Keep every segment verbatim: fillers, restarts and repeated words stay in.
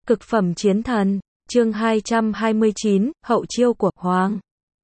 Cực phẩm chiến thần, chương hai trăm hai mươi chín, hậu chiêu của Hoàng.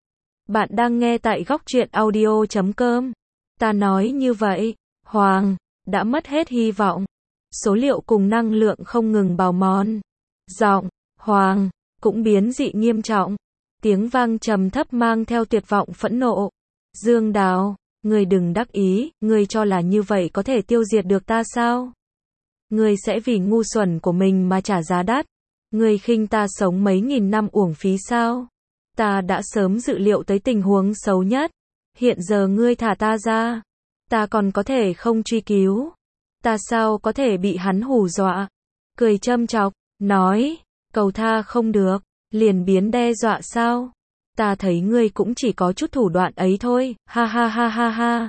Bạn đang nghe tại góc truyện audio chấm com. Ta nói như vậy, Hoàng đã mất hết hy vọng. Số liệu cùng năng lượng không ngừng bào mòn. Giọng Hoàng cũng biến dị nghiêm trọng. Tiếng vang trầm thấp mang theo tuyệt vọng phẫn nộ. Dương Đào, ngươi đừng đắc ý, ngươi cho là như vậy có thể tiêu diệt được ta sao? Ngươi sẽ vì ngu xuẩn của mình mà trả giá đắt. Ngươi khinh ta sống mấy nghìn năm uổng phí sao? Ta đã sớm dự liệu tới tình huống xấu nhất. Hiện giờ ngươi thả ta ra. Ta còn có thể không truy cứu. Ta sao có thể bị hắn hù dọa? Cười châm chọc, nói, cầu tha không được, liền biến đe dọa sao? Ta thấy ngươi cũng chỉ có chút thủ đoạn ấy thôi, ha ha ha ha ha.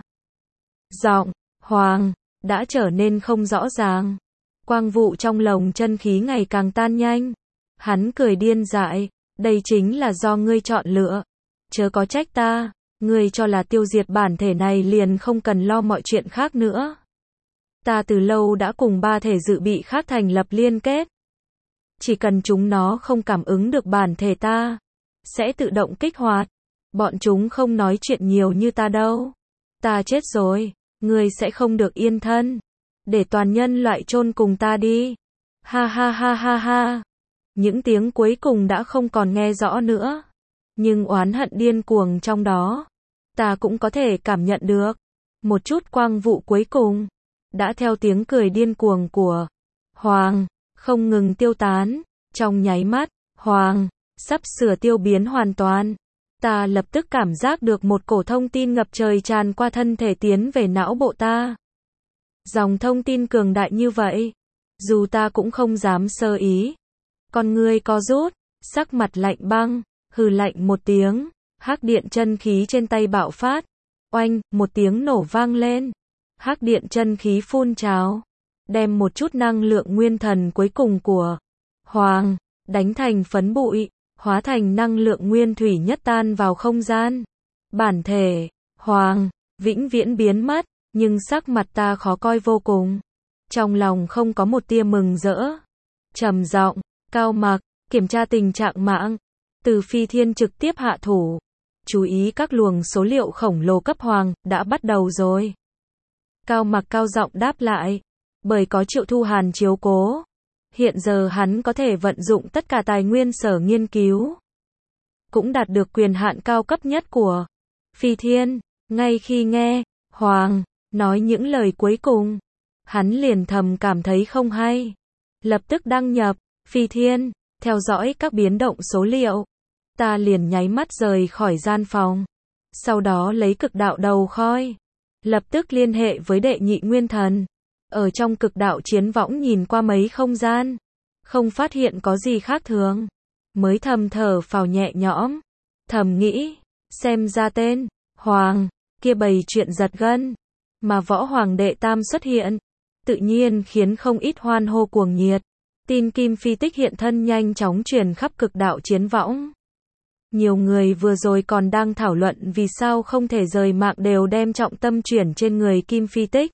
Giọng Hoàng đã trở nên không rõ ràng. Quang vụ trong lồng chân khí ngày càng tan nhanh. Hắn cười điên dại, đây chính là do ngươi chọn lựa. Chớ có trách ta, ngươi cho là tiêu diệt bản thể này liền không cần lo mọi chuyện khác nữa. Ta từ lâu đã cùng ba thể dự bị khác thành lập liên kết. Chỉ cần chúng nó không cảm ứng được bản thể ta, sẽ tự động kích hoạt. Bọn chúng không nói chuyện nhiều như ta đâu. Ta chết rồi, ngươi sẽ không được yên thân. Để toàn nhân loại chôn cùng ta đi. Ha ha ha ha ha. Những tiếng cuối cùng đã không còn nghe rõ nữa. Nhưng oán hận điên cuồng trong đó, ta cũng có thể cảm nhận được. Một chút quang vụ cuối cùng, đã theo tiếng cười điên cuồng của Hoàng, không ngừng tiêu tán. Trong nháy mắt, Hoàng sắp sửa tiêu biến hoàn toàn. Ta lập tức cảm giác được một cổ thông tin ngập trời tràn qua thân thể tiến về não bộ ta. Dòng thông tin cường đại như vậy, dù ta cũng không dám sơ ý. Con ngươi co rút, sắc mặt lạnh băng, hừ lạnh một tiếng, hắc điện chân khí trên tay bạo phát. Oanh, một tiếng nổ vang lên. Hắc điện chân khí phun trào, đem một chút năng lượng nguyên thần cuối cùng của Hoàng đánh thành phấn bụi, hóa thành năng lượng nguyên thủy nhất tan vào không gian. Bản thể Hoàng vĩnh viễn biến mất, nhưng sắc mặt ta khó coi vô cùng. Trong lòng không có một tia mừng rỡ. Trầm giọng, Cao Mặc, kiểm tra tình trạng mạng. Từ Phi Thiên trực tiếp hạ thủ. Chú ý các luồng số liệu khổng lồ cấp Hoàng, đã bắt đầu rồi. Cao Mặc cao giọng đáp lại. Bởi có Triệu Thu Hàn chiếu cố, hiện giờ hắn có thể vận dụng tất cả tài nguyên sở nghiên cứu. Cũng đạt được quyền hạn cao cấp nhất của Phi Thiên. Ngay khi nghe Hoàng nói những lời cuối cùng, hắn liền thầm cảm thấy không hay. Lập tức đăng nhập Phi Thiên, theo dõi các biến động số liệu. Ta liền nháy mắt rời khỏi gian phòng. Sau đó lấy cực đạo đầu khôi. Lập tức liên hệ với đệ nhị nguyên thần. Ở trong cực đạo chiến võng nhìn qua mấy không gian. Không phát hiện có gì khác thường. Mới thầm thở phào nhẹ nhõm. Thầm nghĩ, xem ra tên Hoàng kia bày chuyện giật gân. Mà võ hoàng đệ tam xuất hiện, tự nhiên khiến không ít hoan hô cuồng nhiệt. Tin Kim Phi Tích hiện thân nhanh chóng truyền khắp cực đạo chiến võng. Nhiều người vừa rồi còn đang thảo luận vì sao không thể rời mạng đều đem trọng tâm chuyển trên người Kim Phi Tích.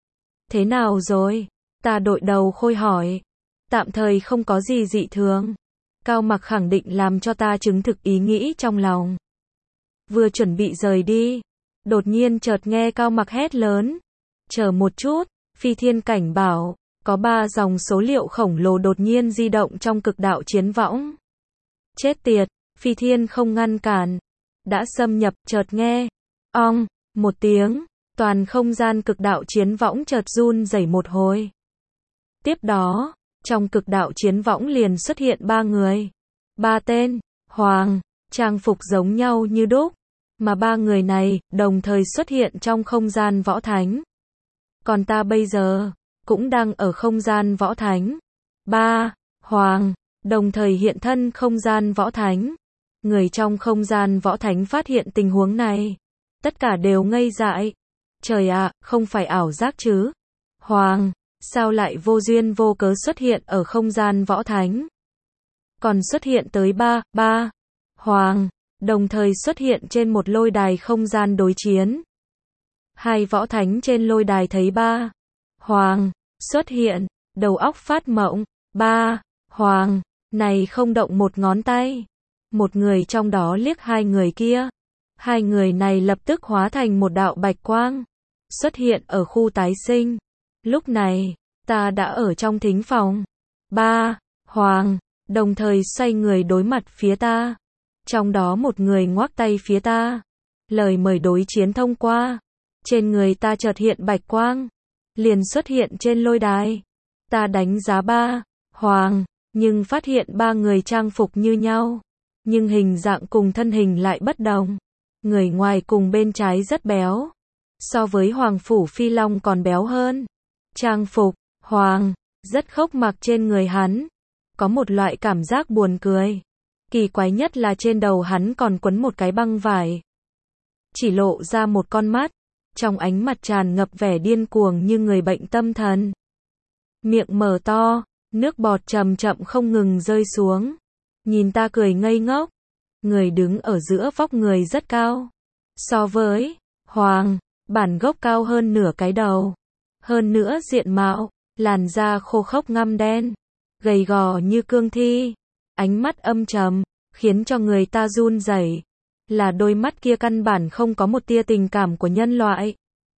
Thế nào rồi? Ta đội đầu khôi hỏi. Tạm thời không có gì dị thường. Cao Mặc khẳng định làm cho ta chứng thực ý nghĩ trong lòng. Vừa chuẩn bị rời đi, đột nhiên chợt nghe Cao Mặc hét lớn. Chờ một chút, Phi Thiên cảnh bảo, có ba dòng số liệu khổng lồ đột nhiên di động trong cực đạo chiến võng. Chết tiệt, Phi Thiên không ngăn cản. Đã xâm nhập, chợt nghe. Ong, một tiếng, toàn không gian cực đạo chiến võng chợt run rẩy một hồi. Tiếp đó, trong cực đạo chiến võng liền xuất hiện ba người. Ba tên, Hoàng, trang phục giống nhau như đúc. Mà ba người này, đồng thời xuất hiện trong không gian võ thánh. Còn ta bây giờ, cũng đang ở không gian võ thánh. Ba, Hoàng, đồng thời hiện thân không gian võ thánh. Người trong không gian võ thánh phát hiện tình huống này. Tất cả đều ngây dại. Trời ạ, không phải ảo giác chứ. Hoàng, sao lại vô duyên vô cớ xuất hiện ở không gian võ thánh? Còn xuất hiện tới ba, ba, Hoàng, đồng thời xuất hiện trên một lôi đài không gian đối chiến. Hai võ thánh trên lôi đài thấy ba, Hoàng, xuất hiện, đầu óc phát mộng. Ba, Hoàng, này không động một ngón tay. Một người trong đó liếc hai người kia. Hai người này lập tức hóa thành một đạo bạch quang, xuất hiện ở khu tái sinh. Lúc này, ta đã ở trong thính phòng. Ba, Hoàng, đồng thời xoay người đối mặt phía ta. Trong đó một người ngoắc tay phía ta. Lời mời đối chiến thông qua. Trên người ta chợt hiện bạch quang, liền xuất hiện trên lôi đài. Ta đánh giá ba, Hoàng, nhưng phát hiện ba người trang phục như nhau, nhưng hình dạng cùng thân hình lại bất đồng. Người ngoài cùng bên trái rất béo, so với Hoàng Phủ Phi Long còn béo hơn. Trang phục, Hoàng, rất khốc mặc trên người hắn. Có một loại cảm giác buồn cười. Kỳ quái nhất là trên đầu hắn còn quấn một cái băng vải. Chỉ lộ ra một con mắt. Trong ánh mặt tràn ngập vẻ điên cuồng như người bệnh tâm thần. Miệng mở to, nước bọt chậm chậm không ngừng rơi xuống. Nhìn ta cười ngây ngốc. Người đứng ở giữa vóc người rất cao. So với Hoàng, bản gốc cao hơn nửa cái đầu. Hơn nữa diện mạo, làn da khô khốc ngăm đen, gầy gò như cương thi. Ánh mắt âm trầm, khiến cho người ta run rẩy. Là đôi mắt kia căn bản không có một tia tình cảm của nhân loại.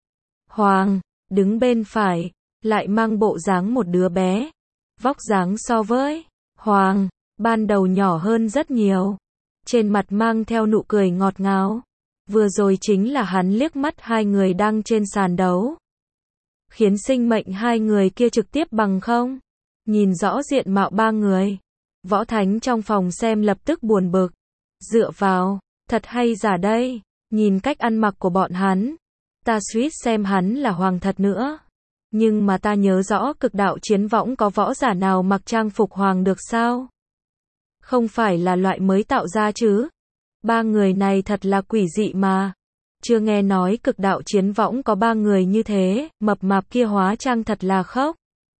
Hoàng, đứng bên phải, lại mang bộ dáng một đứa bé. Vóc dáng so với Hoàng, ban đầu nhỏ hơn rất nhiều. Trên mặt mang theo nụ cười ngọt ngào. Vừa rồi chính là hắn liếc mắt hai người đang trên sàn đấu, khiến sinh mệnh hai người kia trực tiếp bằng không. Nhìn rõ diện mạo ba người, Võ Thánh trong phòng xem lập tức buồn bực. Dựa vào, thật hay giả đây, nhìn cách ăn mặc của bọn hắn, ta suýt xem hắn là Hoàng thật nữa. Nhưng mà ta nhớ rõ Cực Đạo Chiến Võng có võ giả nào mặc trang phục Hoàng được sao? Không phải là loại mới tạo ra chứ? Ba người này thật là quỷ dị mà. Chưa nghe nói Cực Đạo Chiến Võng có ba người như thế, mập mạp kia hóa trang thật là khóc.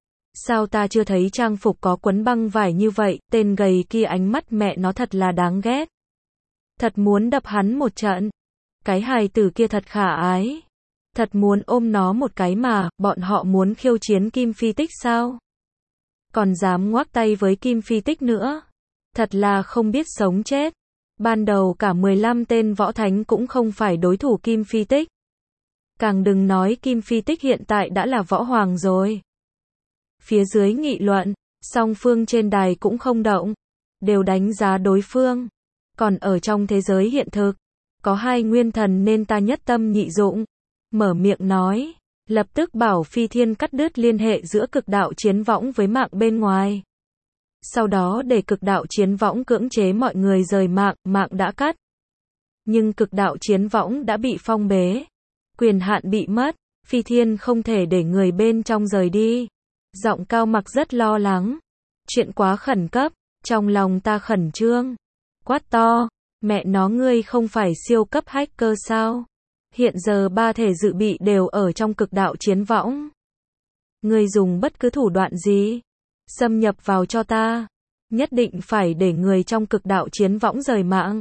Sao ta chưa thấy trang phục có quấn băng vải như vậy, tên gầy kia ánh mắt mẹ nó thật là đáng ghét. Thật muốn đập hắn một trận. Cái hài tử kia thật khả ái. Thật muốn ôm nó một cái mà, bọn họ muốn khiêu chiến Kim Phi Tích sao? Còn dám ngoác tay với Kim Phi Tích nữa. Thật là không biết sống chết. Ban đầu cả mười lăm tên võ thánh cũng không phải đối thủ Kim Phi Tích. Càng đừng nói Kim Phi Tích hiện tại đã là võ hoàng rồi. Phía dưới nghị luận, song phương trên đài cũng không động, đều đánh giá đối phương. Còn ở trong thế giới hiện thực, có hai nguyên thần nên ta nhất tâm nhị dụng. Mở miệng nói, lập tức bảo Phi Thiên cắt đứt liên hệ giữa Cực Đạo Chiến Võng với mạng bên ngoài. Sau đó để Cực Đạo Chiến Võng cưỡng chế mọi người rời mạng, mạng đã cắt. Nhưng Cực Đạo Chiến Võng đã bị phong bế. Quyền hạn bị mất, Phi Thiên không thể để người bên trong rời đi. Giọng Cao Mặc rất lo lắng. Chuyện quá khẩn cấp, trong lòng ta khẩn trương. Quát to, mẹ nó ngươi không phải siêu cấp hacker sao? Hiện giờ ba thể dự bị đều ở trong Cực Đạo Chiến Võng. Ngươi dùng bất cứ thủ đoạn gì? Xâm nhập vào cho ta. Nhất định phải để người trong Cực Đạo Chiến Võng rời mạng.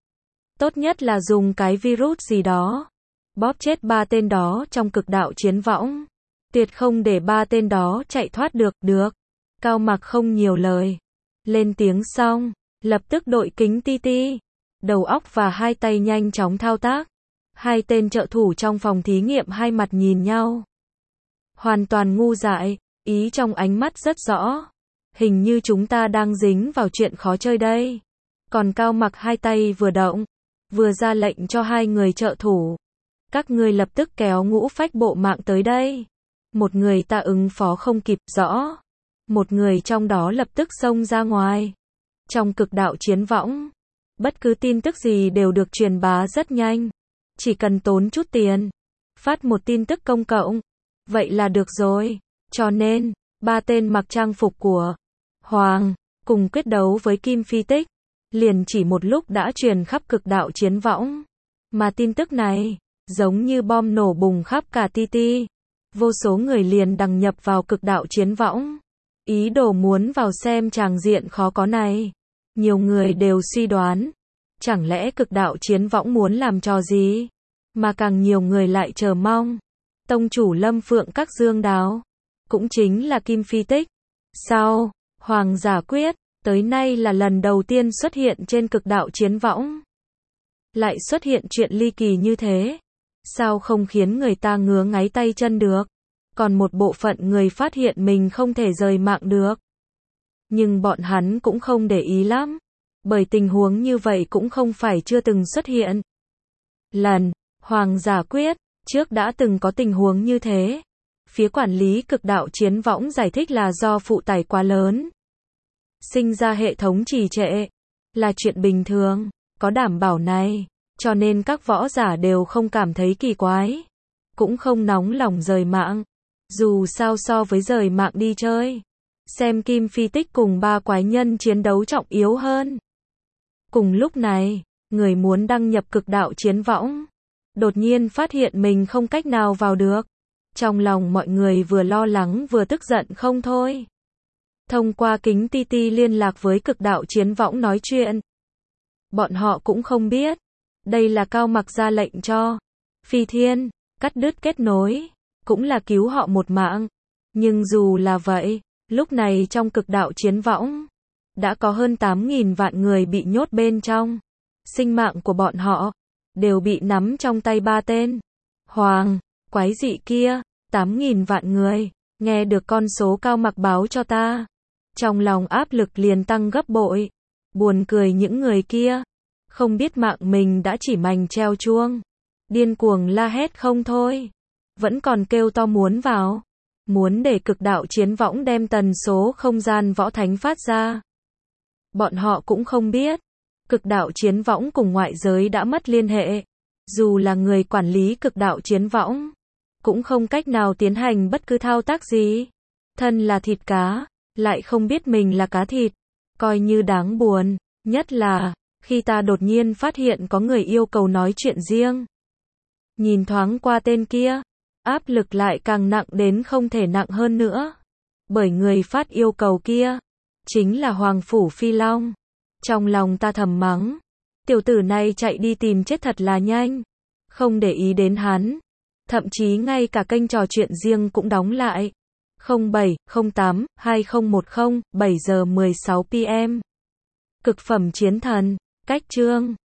Tốt nhất là dùng cái virus gì đó. Bóp chết ba tên đó trong Cực Đạo Chiến Võng. Tuyệt không để ba tên đó chạy thoát được, được. Cao Mặc không nhiều lời. Lên tiếng xong, lập tức đội kính ti ti. Đầu óc và hai tay nhanh chóng thao tác. Hai tên trợ thủ trong phòng thí nghiệm hai mặt nhìn nhau. Hoàn toàn ngu dại, ý trong ánh mắt rất rõ. Hình như chúng ta đang dính vào chuyện khó chơi đây. Còn Cao Mặc hai tay vừa động, vừa ra lệnh cho hai người trợ thủ. Các ngươi lập tức kéo ngũ phách bộ mạng tới đây. Một người ta ứng phó không kịp rõ. Một người trong đó lập tức xông ra ngoài. Trong Cực Đạo Chiến Võng, bất cứ tin tức gì đều được truyền bá rất nhanh. Chỉ cần tốn chút tiền, phát một tin tức công cộng, vậy là được rồi. Cho nên, ba tên mặc trang phục của Hoàng, cùng quyết đấu với Kim Phi Tích, liền chỉ một lúc đã truyền khắp Cực Đạo Chiến Võng. Mà tin tức này, giống như bom nổ bùng khắp cả ti ti. Vô số người liền đăng nhập vào Cực Đạo Chiến Võng. Ý đồ muốn vào xem tràng diện khó có này. Nhiều người đều suy đoán, chẳng lẽ Cực Đạo Chiến Võng muốn làm trò gì? Mà càng nhiều người lại chờ mong. Tông chủ Lâm Phượng Các Dương Đáo, cũng chính là Kim Phi Tích. Sau Hoàng giả quyết, tới nay là lần đầu tiên xuất hiện trên cực đạo chiến võng. Lại xuất hiện chuyện ly kỳ như thế. Sao không khiến người ta ngứa ngáy tay chân được? Còn một bộ phận người phát hiện mình không thể rời mạng được. Nhưng bọn hắn cũng không để ý lắm. Bởi tình huống như vậy cũng không phải chưa từng xuất hiện. Lần, Hoàng giả quyết, trước đã từng có tình huống như thế. Phía quản lý cực đạo chiến võng giải thích là do phụ tải quá lớn. Sinh ra hệ thống trì trệ. Là chuyện bình thường, có đảm bảo này. Cho nên các võ giả đều không cảm thấy kỳ quái. Cũng không nóng lòng rời mạng. Dù sao so với rời mạng đi chơi. Xem Kim Phi Tích cùng ba quái nhân chiến đấu trọng yếu hơn. Cùng lúc này, người muốn đăng nhập cực đạo chiến võng. Đột nhiên phát hiện mình không cách nào vào được. Trong lòng mọi người vừa lo lắng vừa tức giận không thôi. Thông qua kính ti ti liên lạc với cực đạo chiến võng nói chuyện. Bọn họ cũng không biết. Đây là Cao Mặc ra lệnh cho. Phi Thiên, cắt đứt kết nối. Cũng là cứu họ một mạng. Nhưng dù là vậy, lúc này trong cực đạo chiến võng. Đã có hơn tám nghìn vạn người bị nhốt bên trong. Sinh mạng của bọn họ. Đều bị nắm trong tay ba tên. Hoàng, quái dị kia. tám nghìn vạn người. Nghe được con số Cao Mặc báo cho ta. Trong lòng áp lực liền tăng gấp bội. Buồn cười những người kia. Không biết mạng mình đã chỉ mành treo chuông. Điên cuồng la hét không thôi. Vẫn còn kêu to muốn vào. Muốn để cực đạo chiến võng đem tần số không gian võ thánh phát ra. Bọn họ cũng không biết. Cực đạo chiến võng cùng ngoại giới đã mất liên hệ. Dù là người quản lý cực đạo chiến võng. Cũng không cách nào tiến hành bất cứ thao tác gì. Thân là thịt cá. Lại không biết mình là cá thịt. Coi như đáng buồn. Nhất là, khi ta đột nhiên phát hiện có người yêu cầu nói chuyện riêng. Nhìn thoáng qua tên kia. Áp lực lại càng nặng đến không thể nặng hơn nữa. Bởi người phát yêu cầu kia. Chính là Hoàng Phủ Phi Long. Trong lòng ta thầm mắng. Tiểu tử này chạy đi tìm chết thật là nhanh. Không để ý đến hắn. Thậm chí ngay cả kênh trò chuyện riêng cũng đóng lại. không bảy không tám hai không một không bảy giờ mười sáu p m Cực phẩm chiến thần. Cách chương.